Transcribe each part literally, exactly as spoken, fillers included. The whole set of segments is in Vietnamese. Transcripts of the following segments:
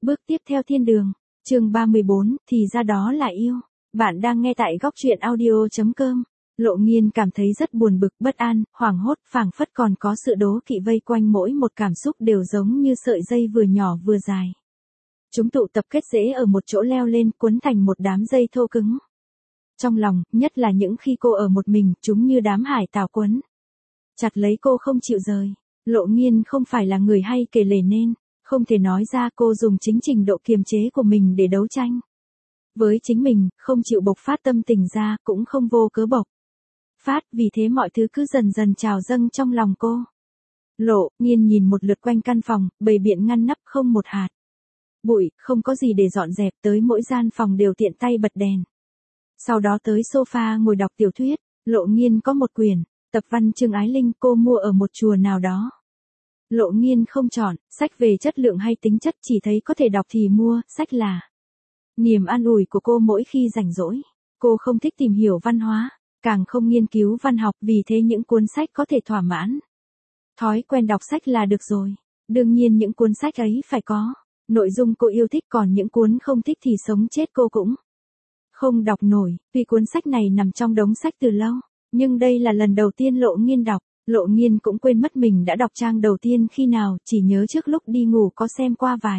Bước tiếp theo thiên đường. Chương ba mươi bốn, thì ra đó là yêu. Bạn đang nghe tại góc truyện audio chấm com. Lộ Nghiên cảm thấy rất buồn bực, bất an, hoảng hốt, phảng phất còn có sự đố kỵ vây quanh mỗi một cảm xúc đều giống như sợi dây vừa nhỏ vừa dài. Chúng tụ tập kết rễ ở một chỗ leo lên, cuốn thành một đám dây thô cứng. Trong lòng, nhất là những khi cô ở một mình, chúng như đám hải tảo quấn chặt lấy cô không chịu rời. Lộ Nghiên không phải là người hay kể lể nên không thể nói ra, cô dùng chính trình độ kiềm chế của mình để đấu tranh với chính mình, không chịu bộc phát tâm tình ra, cũng không vô cớ bộc phát, vì thế mọi thứ cứ dần dần trào dâng trong lòng cô. Lộ Nghiên nhìn một lượt quanh căn phòng, bày biện ngăn nắp không một hạt bụi, không có gì để dọn dẹp, tới mỗi gian phòng đều tiện tay bật đèn. Sau đó tới sofa ngồi đọc tiểu thuyết. Lộ Nghiên có một quyển tập văn Trương Ái Linh cô mua ở một chùa nào đó. Lộ Nghiên không chọn sách về chất lượng hay tính chất, chỉ thấy có thể đọc thì mua. Sách là niềm an ủi của cô mỗi khi rảnh rỗi. Cô không thích tìm hiểu văn hóa, càng không nghiên cứu văn học, vì thế những cuốn sách có thể thỏa mãn thói quen đọc sách là được rồi. Đương nhiên những cuốn sách ấy phải có nội dung cô yêu thích, còn những cuốn không thích thì sống chết cô cũng không đọc nổi, vì cuốn sách này nằm trong đống sách từ lâu. Nhưng đây là lần đầu tiên Lộ Nghiên đọc. Lộ Nghiên cũng quên mất mình đã đọc trang đầu tiên khi nào, chỉ nhớ trước lúc đi ngủ có xem qua vài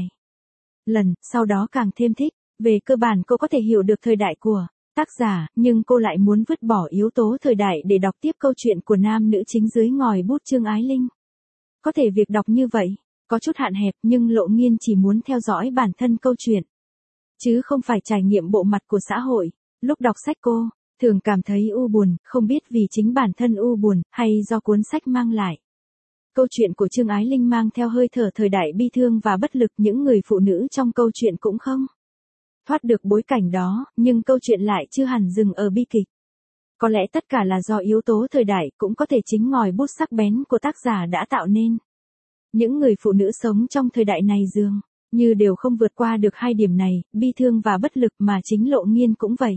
lần, sau đó càng thêm thích. Về cơ bản cô có thể hiểu được thời đại của tác giả, nhưng cô lại muốn vứt bỏ yếu tố thời đại để đọc tiếp câu chuyện của nam nữ chính dưới ngòi bút Trương Ái Linh. Có thể việc đọc như vậy có chút hạn hẹp, nhưng Lộ Nghiên chỉ muốn theo dõi bản thân câu chuyện, chứ không phải trải nghiệm bộ mặt của xã hội. Lúc đọc sách cô thường cảm thấy u buồn, không biết vì chính bản thân u buồn, hay do cuốn sách mang lại. Câu chuyện của Trương Ái Linh mang theo hơi thở thời đại bi thương và bất lực, những người phụ nữ trong câu chuyện cũng không thoát được bối cảnh đó, nhưng câu chuyện lại chưa hẳn dừng ở bi kịch. Có lẽ tất cả là do yếu tố thời đại, cũng có thể chính ngòi bút sắc bén của tác giả đã tạo nên. Những người phụ nữ sống trong thời đại này dường như đều không vượt qua được hai điểm này, bi thương và bất lực, mà chính Lộ Nghiên cũng vậy.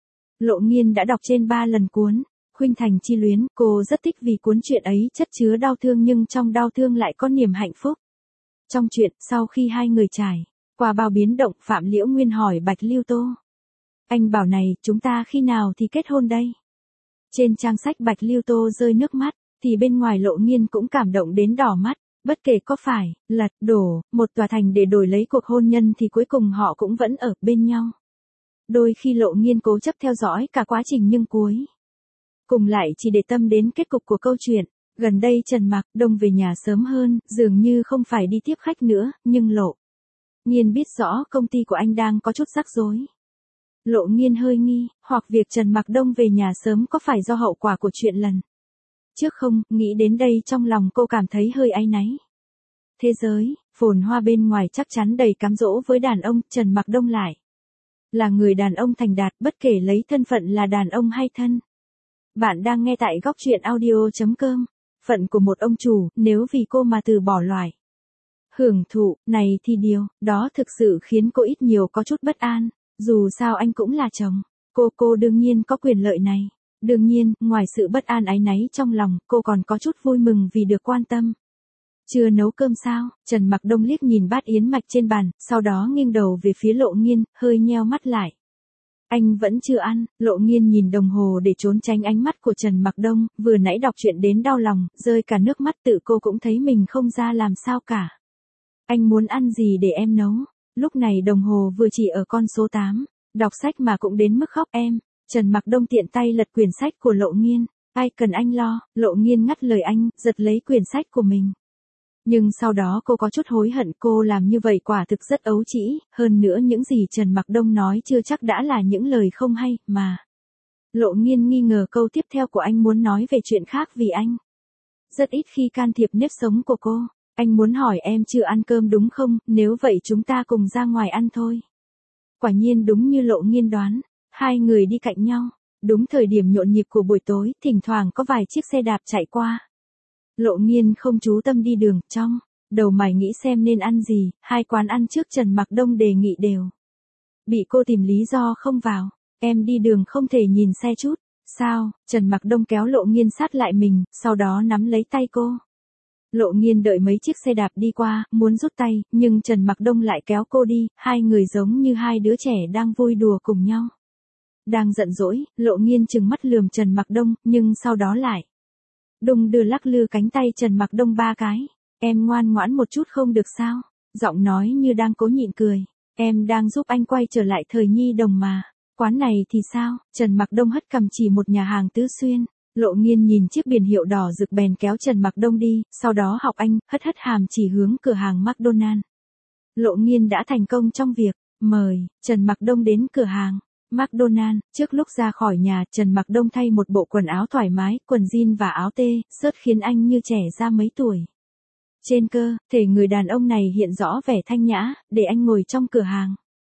Lộ Nghiên đã đọc trên ba lần cuốn Khuynh Thành Chi Luyến, cô rất thích vì cuốn truyện ấy chất chứa đau thương, nhưng trong đau thương lại có niềm hạnh phúc. Trong truyện, sau khi hai người trải qua bao biến động, Phạm Liễu Nguyên hỏi Bạch Lưu Tô: "Anh bảo này, chúng ta khi nào thì kết hôn đây?" Trên trang sách Bạch Lưu Tô rơi nước mắt, thì bên ngoài Lộ Nghiên cũng cảm động đến đỏ mắt. Bất kể có phải lật đổ một tòa thành để đổi lấy cuộc hôn nhân thì cuối cùng họ cũng vẫn ở bên nhau. Đôi khi Lộ Nghiên cố chấp theo dõi cả quá trình, nhưng cuối cùng lại chỉ để tâm đến kết cục của câu chuyện. Gần đây Trần Mạc Đông về nhà sớm hơn, dường như không phải đi tiếp khách nữa, nhưng Lộ Nghiên biết rõ công ty của anh đang có chút rắc rối. Lộ Nghiên hơi nghi, hoặc việc Trần Mạc Đông về nhà sớm có phải do hậu quả của chuyện lần trước không? Nghĩ đến đây trong lòng cô cảm thấy hơi áy náy. Thế giới phồn hoa bên ngoài chắc chắn đầy cám dỗ với đàn ông, Trần Mạc Đông lại là người đàn ông thành đạt, bất kể lấy thân phận là đàn ông hay thân. Bạn đang nghe tại góc truyện audio chấm com. Phận của một ông chủ, nếu vì cô mà từ bỏ loại hưởng thụ này thì điều đó thực sự khiến cô ít nhiều có chút bất an. Dù sao anh cũng là chồng cô, cô đương nhiên có quyền lợi này. Đương nhiên, ngoài sự bất an áy náy trong lòng, cô còn có chút vui mừng vì được quan tâm. "Chưa nấu cơm sao?" Trần Mạc Đông liếc nhìn bát yến mạch trên bàn, sau đó nghiêng đầu về phía Lộ Nghiên, hơi nheo mắt lại. "Anh vẫn chưa ăn." Lộ Nghiên nhìn đồng hồ để trốn tránh ánh mắt của Trần Mạc Đông, vừa nãy đọc chuyện đến đau lòng, rơi cả nước mắt, tự cô cũng thấy mình không ra làm sao cả. "Anh muốn ăn gì để em nấu?" Lúc này đồng hồ vừa chỉ ở con số tám, đọc sách mà cũng đến mức khóc em. Trần Mạc Đông tiện tay lật quyển sách của Lộ Nghiên. "Ai cần anh lo." Lộ Nghiên ngắt lời anh, giật lấy quyển sách của mình. Nhưng sau đó cô có chút hối hận, cô làm như vậy quả thực rất ấu trĩ, hơn nữa những gì Trần Mạc Đông nói chưa chắc đã là những lời không hay, mà. Lộ Nghiên nghi ngờ câu tiếp theo của anh muốn nói về chuyện khác, vì anh rất ít khi can thiệp nếp sống của cô. "Anh muốn hỏi em chưa ăn cơm đúng không, nếu vậy chúng ta cùng ra ngoài ăn thôi." Quả nhiên đúng như Lộ Nghiên đoán, hai người đi cạnh nhau. Đúng thời điểm nhộn nhịp của buổi tối, thỉnh thoảng có vài chiếc xe đạp chạy qua. Lộ Nghiên không chú tâm đi đường, trong đầu mải nghĩ xem nên ăn gì, hai quán ăn trước Trần Mạc Đông đề nghị đều bị cô tìm lý do không vào. "Em đi đường không thể nhìn xe chút sao?" Trần Mạc Đông kéo Lộ Nghiên sát lại mình, sau đó nắm lấy tay cô. Lộ Nghiên đợi mấy chiếc xe đạp đi qua, muốn rút tay, nhưng Trần Mặc Đông lại kéo cô đi, hai người giống như hai đứa trẻ đang vui đùa cùng nhau. Đang giận dỗi, Lộ Nghiên trừng mắt lườm Trần Mặc Đông, nhưng sau đó lại đung đưa lắc lư cánh tay Trần Mặc Đông ba cái. Em ngoan ngoãn một chút không được sao? Giọng nói như đang cố nhịn cười. Em đang giúp anh quay trở lại thời nhi đồng mà. Quán này thì sao? Trần Mặc Đông hất cằm chỉ một nhà hàng Tứ Xuyên. Lộ Nghiên nhìn chiếc biển hiệu đỏ rực bèn kéo Trần Mặc Đông đi, sau đó học anh, hất hất hàm chỉ hướng cửa hàng McDonald. Lộ Nghiên đã thành công trong việc mời Trần Mặc Đông đến cửa hàng McDonald. Trước lúc ra khỏi nhà, Trần Mặc Đông thay một bộ quần áo thoải mái, quần jean và áo tê, sớt khiến anh như trẻ ra mấy tuổi. Trên cơ thể người đàn ông này hiện rõ vẻ thanh nhã, để anh ngồi trong cửa hàng.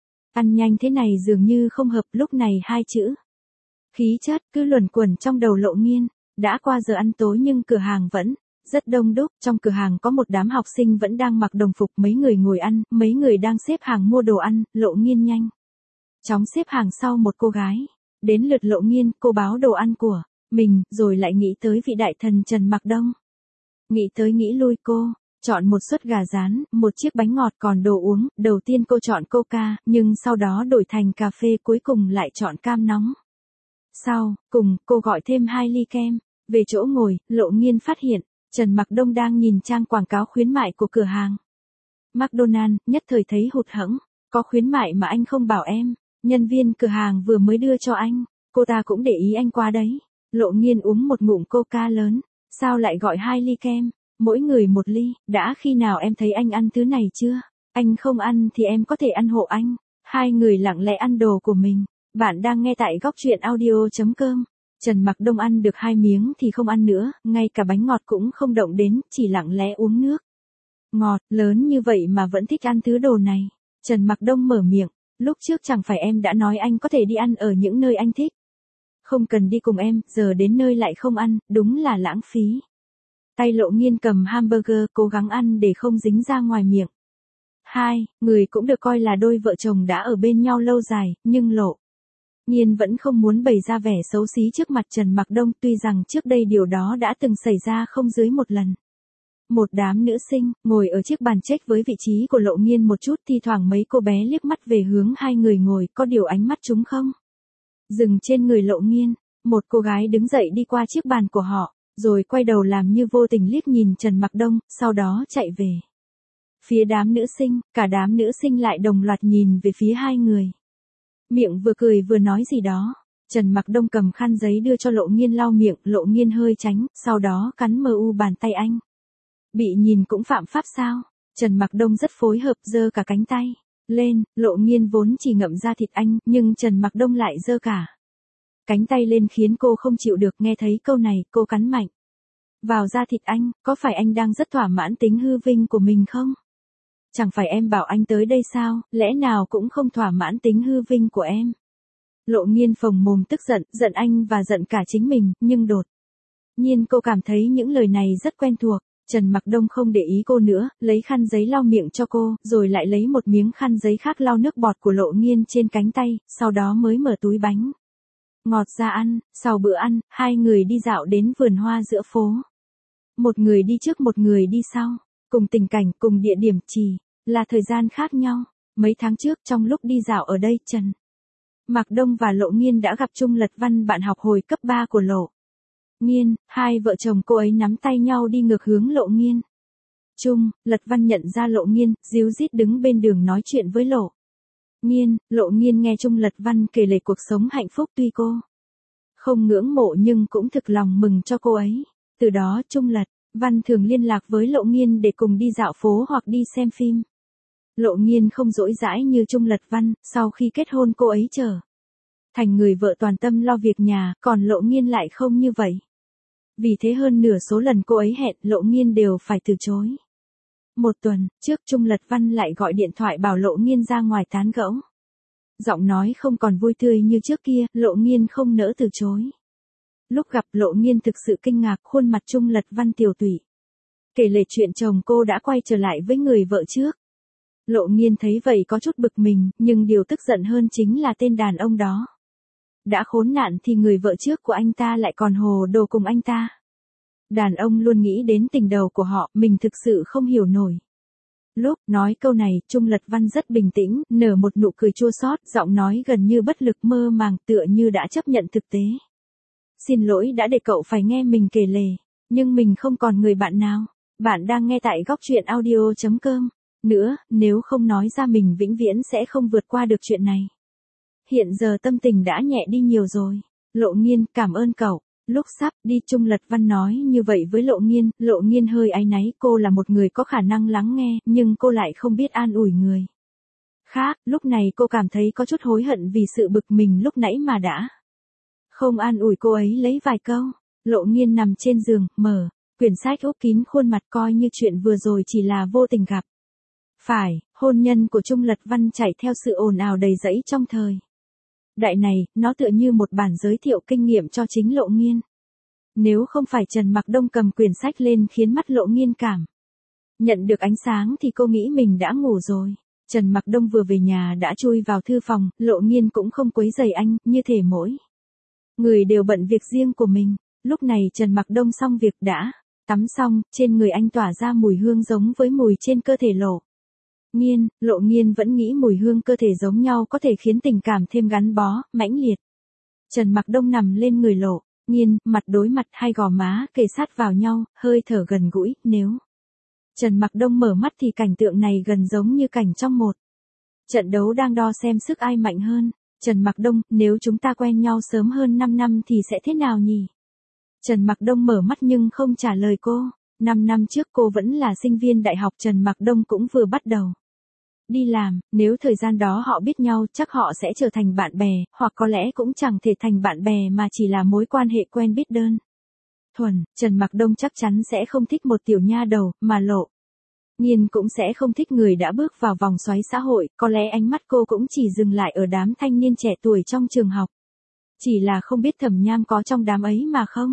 Ăn nhanh thế này dường như không hợp, lúc này hai chữ khí chất cứ luẩn quẩn trong đầu Lộ Nghiên. Đã qua giờ ăn tối nhưng cửa hàng vẫn rất đông đúc. Trong cửa hàng có một đám học sinh vẫn đang mặc đồng phục, mấy người ngồi ăn, mấy người đang xếp hàng mua đồ ăn. Lộ Nghiên nhanh chóng xếp hàng sau một cô gái. Đến lượt Lộ Nghiên, cô báo đồ ăn của mình, rồi lại nghĩ tới vị đại thần Trần Mặc Đông. Nghĩ tới nghĩ lui cô chọn một suất gà rán, một chiếc bánh ngọt, còn đồ uống, đầu tiên cô chọn Coca, nhưng sau đó đổi thành cà phê, cuối cùng lại chọn cam nóng. Sau cùng, cô gọi thêm hai ly kem. Về chỗ ngồi, Lộ Nghiên phát hiện Trần Mặc Đông đang nhìn trang quảng cáo khuyến mại của cửa hàng McDonald, nhất thời thấy hụt hẫng. Có khuyến mại mà anh không bảo em? Nhân viên cửa hàng vừa mới đưa cho anh. Cô ta cũng để ý anh qua đấy. Lộ Nghiên uống một ngụm Coca lớn. Sao lại gọi hai ly kem? Mỗi người một ly. Đã khi nào em thấy anh ăn thứ này chưa? Anh không ăn thì em có thể ăn hộ anh. Hai người lặng lẽ ăn đồ của mình. Bạn đang nghe tại góc truyện audio chấm com. Trần Mặc Đông ăn được hai miếng thì không ăn nữa, ngay cả bánh ngọt cũng không động đến, chỉ lặng lẽ uống nước. Ngọt, lớn như vậy mà vẫn thích ăn thứ đồ này. Trần Mặc Đông mở miệng, lúc trước chẳng phải em đã nói anh có thể đi ăn ở những nơi anh thích. Không cần đi cùng em, giờ đến nơi lại không ăn, đúng là lãng phí. Tay Lộ Nghiên cầm hamburger, cố gắng ăn để không dính ra ngoài miệng. Hai người cũng được coi là đôi vợ chồng đã ở bên nhau lâu dài, nhưng Lộ Nghiên vẫn không muốn bày ra vẻ xấu xí trước mặt Trần Mặc Đông, tuy rằng trước đây điều đó đã từng xảy ra không dưới một lần. Một đám nữ sinh ngồi ở chiếc bàn check với vị trí của Lộ Nghiên một chút, thi thoảng mấy cô bé liếc mắt về hướng hai người ngồi, có điều ánh mắt chúng không dừng trên người Lộ Nghiên. Một cô gái đứng dậy đi qua chiếc bàn của họ, rồi quay đầu làm như vô tình liếc nhìn Trần Mặc Đông, sau đó chạy về phía đám nữ sinh. Cả đám nữ sinh lại đồng loạt nhìn về phía hai người, miệng vừa cười vừa nói gì đó. Trần Mặc Đông cầm khăn giấy đưa cho Lộ Nghiên lau miệng, Lộ Nghiên hơi tránh, sau đó cắn mờ u bàn tay anh. Bị nhìn cũng phạm pháp sao? Trần Mặc Đông rất phối hợp, giơ cả cánh tay lên. Lộ Nghiên vốn chỉ ngậm ra thịt anh, nhưng Trần Mặc Đông lại giơ cả cánh tay lên khiến cô không chịu được. Nghe thấy câu này, cô cắn mạnh vào da thịt anh. Có phải anh đang rất thỏa mãn tính hư vinh của mình không? Chẳng phải em bảo anh tới đây sao, lẽ nào cũng không thỏa mãn tính hư vinh của em? Lộ Nghiên phồng mồm tức giận, giận anh và giận cả chính mình, nhưng đột nhiên cô cảm thấy những lời này rất quen thuộc. Trần Mặc Đông không để ý cô nữa, lấy khăn giấy lau miệng cho cô, rồi lại lấy một miếng khăn giấy khác lau nước bọt của Lộ Nghiên trên cánh tay, sau đó mới mở túi bánh ngọt ra ăn. Sau bữa ăn, hai người đi dạo đến vườn hoa giữa phố. Một người đi trước một người đi sau. Cùng tình cảnh, cùng địa điểm, chỉ là thời gian khác nhau. Mấy tháng trước, trong lúc đi dạo ở đây, Trần Mặc Đông và Lộ Nghiên đã gặp Trung Lật Văn, bạn học hồi cấp ba của Lộ Nghiên. Hai vợ chồng cô ấy nắm tay nhau đi ngược hướng Lộ Nghiên. Trung Lật Văn nhận ra Lộ Nghiên, díu dít đứng bên đường nói chuyện với Lộ Nghiên. Lộ Nghiên nghe Trung Lật Văn kể lể cuộc sống hạnh phúc, tuy cô không ngưỡng mộ nhưng cũng thực lòng mừng cho cô ấy. Từ đó Trung Lật Văn thường liên lạc với Lộ Nghiên để cùng đi dạo phố hoặc đi xem phim. Lộ Nghiên không dỗi dãi như Trung Lật Văn, sau khi kết hôn cô ấy trở thành người vợ toàn tâm lo việc nhà, còn Lộ Nghiên lại không như vậy. Vì thế hơn nửa số lần cô ấy hẹn, Lộ Nghiên đều phải từ chối. Một tuần trước, Trung Lật Văn lại gọi điện thoại bảo Lộ Nghiên ra ngoài tán gẫu. Giọng nói không còn vui tươi như trước kia, Lộ Nghiên không nỡ từ chối. Lúc gặp, Lộ Nghiên thực sự kinh ngạc, khuôn mặt Trung Lật Văn tiều tụy kể lể chuyện chồng cô đã quay trở lại với người vợ trước. Lộ Nghiên thấy vậy có chút bực mình, nhưng điều tức giận hơn chính là tên đàn ông đó. Đã khốn nạn thì người vợ trước của anh ta lại còn hồ đồ cùng anh ta. Đàn ông luôn nghĩ đến tình đầu của họ, mình thực sự không hiểu nổi. Lúc nói câu này, Trung Lật Văn rất bình tĩnh, nở một nụ cười chua xót, giọng nói gần như bất lực mơ màng, tựa như đã chấp nhận thực tế. Xin lỗi đã để cậu phải nghe mình kể lể, nhưng mình không còn người bạn nào. Bạn đang nghe tại góc truyện audio chấm com. Nữa, nếu không nói ra mình vĩnh viễn sẽ không vượt qua được chuyện này. Hiện giờ tâm tình đã nhẹ đi nhiều rồi. Lộ Nghiên, cảm ơn cậu. Lúc sắp đi Trung Lật Văn nói như vậy với Lộ Nghiên, Lộ Nghiên hơi áy náy, cô là một người có khả năng lắng nghe, nhưng cô lại không biết an ủi người khác, lúc này cô cảm thấy có chút hối hận vì sự bực mình lúc nãy mà đã không an ủi cô ấy lấy vài câu. Lộ Nghiên nằm trên giường, mở quyển sách úp kín khuôn mặt coi như chuyện vừa rồi chỉ là vô tình gặp phải. Hôn nhân của Trung Lật Văn chạy theo sự ồn ào đầy rẫy trong thời đại này, nó tựa như một bản giới thiệu kinh nghiệm cho chính Lộ Nghiên. Nếu không phải Trần Mặc Đông cầm quyển sách lên khiến mắt Lộ Nghiên cảm nhận được ánh sáng thì cô nghĩ mình đã ngủ rồi. Trần Mặc Đông vừa về nhà đã chui vào thư phòng, Lộ Nghiên cũng không quấy rầy anh, như thể mỗi người đều bận việc riêng của mình. Lúc này Trần Mặc Đông xong việc đã tắm xong, trên người anh tỏa ra mùi hương giống với mùi trên cơ thể Lộ Nghiên. Lộ Nghiên vẫn nghĩ mùi hương cơ thể giống nhau có thể khiến tình cảm thêm gắn bó, mãnh liệt. Trần Mặc Đông nằm lên người Lộ Nghiên, mặt đối mặt, hai gò má kề sát vào nhau, hơi thở gần gũi. Nếu Trần Mặc Đông mở mắt thì cảnh tượng này gần giống như cảnh trong một trận đấu đang đo xem sức ai mạnh hơn. Trần Mặc Đông, nếu chúng ta quen nhau sớm hơn năm năm thì sẽ thế nào nhỉ? Trần Mặc Đông mở mắt nhưng không trả lời cô. năm năm trước cô vẫn là sinh viên đại học, Trần Mặc Đông cũng vừa bắt đầu đi làm, nếu thời gian đó họ biết nhau chắc họ sẽ trở thành bạn bè, hoặc có lẽ cũng chẳng thể thành bạn bè mà chỉ là mối quan hệ quen biết đơn thuần. Trần Mặc Đông chắc chắn sẽ không thích một tiểu nha đầu, mà Lộ Nghiên cũng sẽ không thích người đã bước vào vòng xoáy xã hội, có lẽ ánh mắt cô cũng chỉ dừng lại ở đám thanh niên trẻ tuổi trong trường học. Chỉ là không biết Thẩm Nham có trong đám ấy mà không?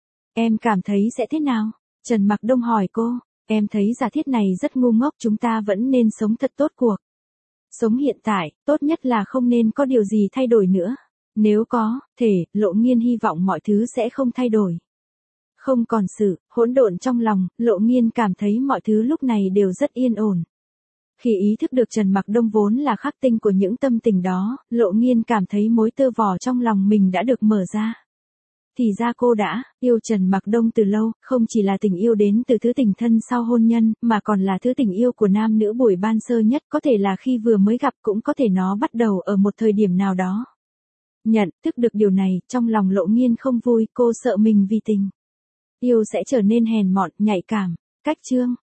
Em cảm thấy sẽ thế nào? Trần Mặc Đông hỏi cô. Em thấy giả thiết này rất ngu ngốc, chúng ta vẫn nên sống thật tốt cuộc sống hiện tại, tốt nhất là không nên có điều gì thay đổi nữa. Nếu có thể, Lộ Nghiên hy vọng mọi thứ sẽ không thay đổi. Không còn sự hỗn độn trong lòng, Lộ Nghiên cảm thấy mọi thứ lúc này đều rất yên ổn. Khi ý thức được Trần Mặc Đông vốn là khắc tinh của những tâm tình đó, Lộ Nghiên cảm thấy mối tơ vò trong lòng mình đã được mở ra. Thì ra cô đã yêu Trần Mặc Đông từ lâu, không chỉ là tình yêu đến từ thứ tình thân sau hôn nhân, mà còn là thứ tình yêu của nam nữ buổi ban sơ nhất, có thể là khi vừa mới gặp, cũng có thể nó bắt đầu ở một thời điểm nào đó. Nhận thức được điều này, trong lòng Lộ Nghiên không vui, cô sợ mình vì tình yêu sẽ trở nên hèn mọn, nhạy cảm. Cách chương